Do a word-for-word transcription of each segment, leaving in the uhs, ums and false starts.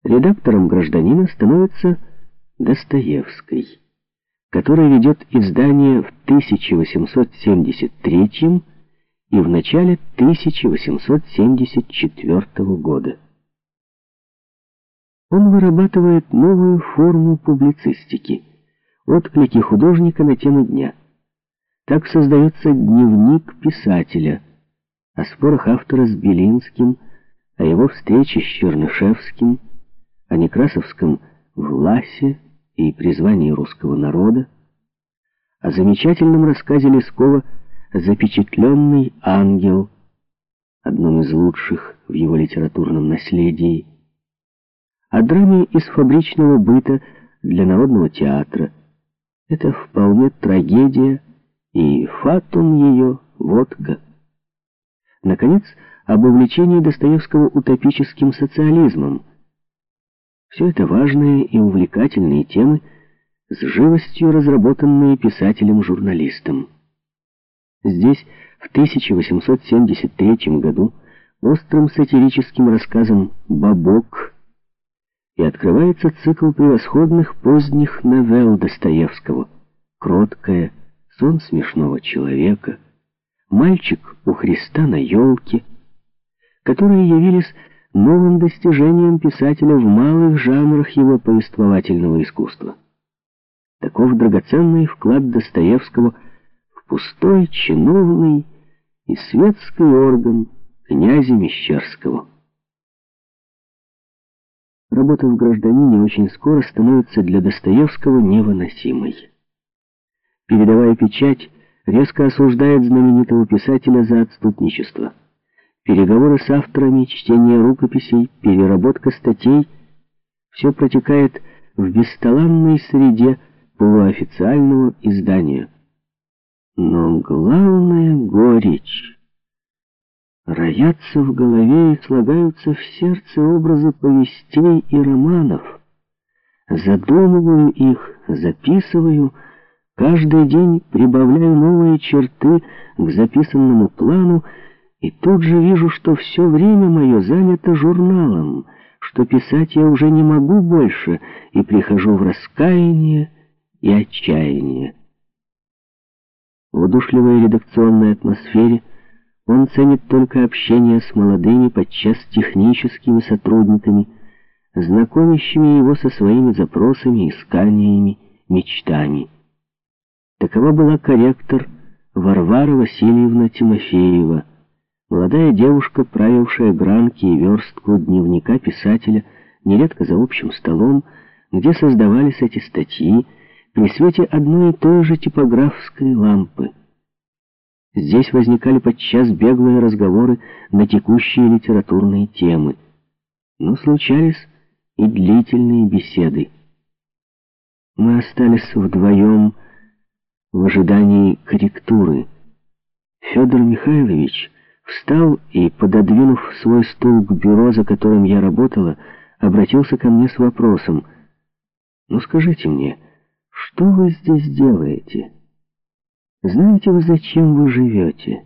Редактором «Гражданина» становится Достоевский, который ведет издание в тысяча восемьсот семьдесят третьем и в начале тысяча восемьсот семьдесят четвёртого года. Он вырабатывает новую форму публицистики, отклики художника на тему дня. Так создается дневник писателя, о спорах автора с Белинским, о его встрече с Чернышевским, о некрасовском «Власе» и призвании русского народа, о замечательном рассказе Лескова «Запечатленный ангел», одном из лучших в его литературном наследии, о драме из фабричного быта для народного театра. Это вполне трагедия, и фатум ее — водка. Наконец, об увлечении Достоевского утопическим социализмом. Все это важные и увлекательные темы, с живостью разработанные писателем-журналистом. Здесь, в тысяча восемьсот семьдесят третьем году, острым сатирическим рассказом «Бабок» и открывается цикл превосходных поздних новелл Достоевского: «Кроткая», «Сон смешного человека», «Мальчик у Христа на елке», которые явились новым достижением писателя в малых жанрах его повествовательного искусства. Таков драгоценный вклад Достоевского в пустой чиновный и светский орган князя Мещерского. Работа в «Гражданине» очень скоро становится для Достоевского невыносимой. Передовая печать резко осуждает знаменитого писателя за отступничество. Переговоры с авторами, чтение рукописей, переработка статей — все протекает в бесталанной среде полуофициального издания. Но главная горечь роятся в голове и слагаются в сердце образы повестей и романов. Задумываю их, записываю, каждый день прибавляю новые черты к записанному плану, и тут же вижу, что все время мое занято журналом, что писать я уже не могу больше, и прихожу в раскаяние и отчаяние. В удушливой редакционной атмосфере он ценит только общение с молодыми, подчас техническими сотрудниками, знакомящими его со своими запросами, исканиями, мечтами. Такова была корректор Варвара Васильевна Тимофеева, молодая девушка, правившая гранки и верстку дневника писателя, нередко за общим столом, где создавались эти статьи при свете одной и той же типографской лампы. Здесь возникали подчас беглые разговоры на текущие литературные темы, но случались и длительные беседы. Мы остались вдвоем в ожидании корректуры. Федор Михайлович встал и, пододвинув свой стул к бюро, за которым я работала, обратился ко мне с вопросом: «Ну скажите мне, что вы здесь делаете? Знаете вы, зачем вы живете?»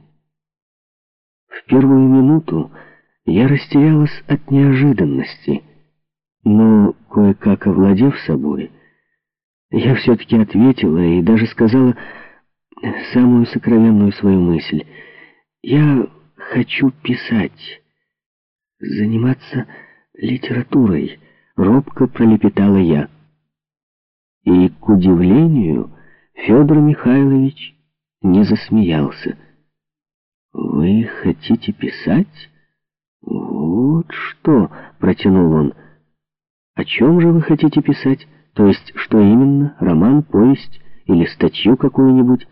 В первую минуту я растерялась от неожиданности, но, кое-как овладев собой, я все-таки ответила и даже сказала самую сокровенную свою мысль. «Я хочу писать, заниматься литературой», — робко пролепетала я. И, к удивлению, Федор Михайлович не засмеялся. «Вы хотите писать? Вот что!» — протянул он. «О чем же вы хотите писать? То есть, что именно? Роман, повесть или статью какую-нибудь?»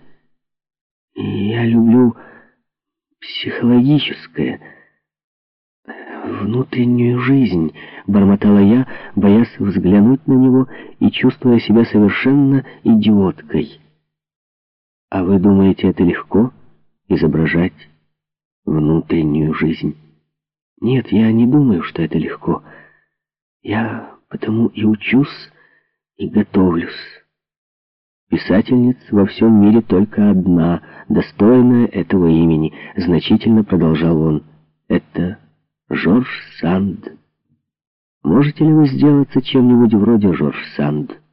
«Я люблю психологическое, внутреннюю жизнь», — бормотала я, боясь взглянуть на него и чувствуя себя совершенно идиоткой. «А вы думаете, это легко — изображать внутреннюю жизнь?» «Нет, я не думаю, что это легко. Я потому и учусь, и готовлюсь. Писательниц во всем мире только одна, достойная этого имени», — значительно продолжал он. «Это Жорж Санд». Можете ли вы сделаться чем-нибудь вроде Жорж Санд?